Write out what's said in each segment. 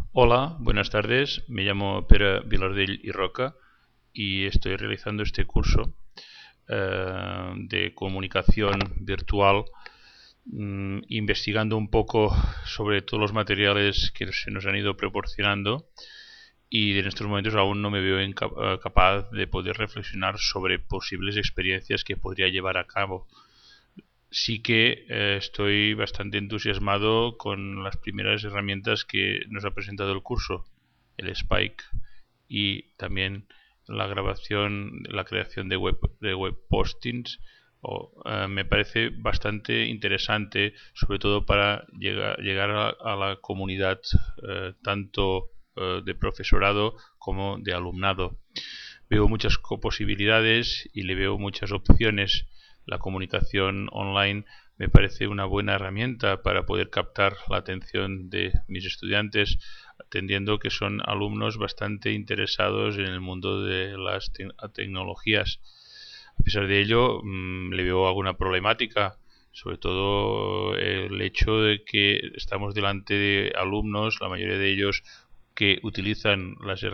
Hola, buenas tardes. Me llamo Pere Vilardell y Roca y estoy realizando este curso de comunicación virtual, investigando un poco sobre todos los materiales que se nos han ido proporcionando y en estos momentos aún no me veo capaz de poder reflexionar sobre posibles experiencias que podría llevar a cabo. Sí que estoy bastante entusiasmado con las primeras herramientas que nos ha presentado el curso, el Spike y también la grabación, la creación de web postings. Me parece bastante interesante, sobre todo para llegar a la comunidad tanto de profesorado como de alumnado. Veo muchas posibilidades y le veo muchas opciones. La comunicación online me parece una buena herramienta para poder captar la atención de mis estudiantes, atendiendo que son alumnos bastante interesados en el mundo de las tecnologías. A pesar de ello, le veo alguna problemática, sobre todo el hecho de que estamos delante de alumnos, la mayoría de ellos que utilizan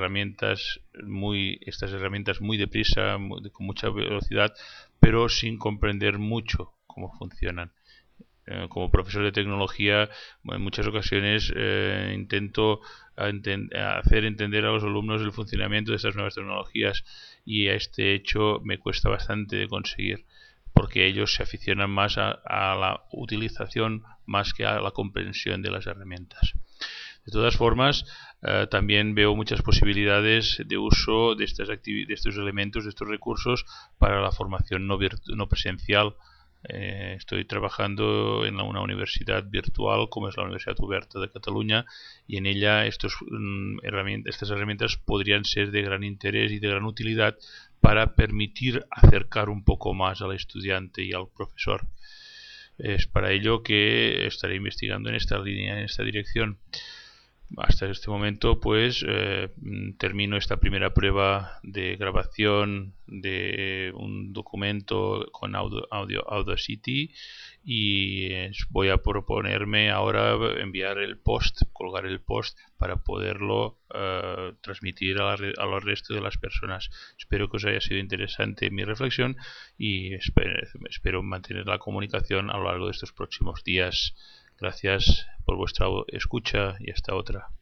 estas herramientas muy deprisa, con mucha velocidad, pero sin comprender mucho cómo funcionan. Como profesor de tecnología, en muchas ocasiones intento hacer entender a los alumnos el funcionamiento de estas nuevas tecnologías, y a este hecho me cuesta bastante de conseguir, porque ellos se aficionan más a la utilización más que a la comprensión de las herramientas. De todas formas, también veo muchas posibilidades de uso de estos elementos, de estos recursos para la formación no presencial. Estoy trabajando en una universidad virtual como es la Universidad Oberta de Cataluña, y en ella estas herramientas podrían ser de gran interés y de gran utilidad para permitir acercar un poco más al estudiante y al profesor. Es para ello que estaré investigando en esta línea, en esta dirección. Hasta este momento, pues termino esta primera prueba de grabación de un documento con Audacity, y voy a proponerme ahora enviar el post, colgar el post para poderlo transmitir a los resto de las personas. Espero que os haya sido interesante mi reflexión y espero mantener la comunicación a lo largo de estos próximos días. Gracias por vuestra escucha y hasta otra.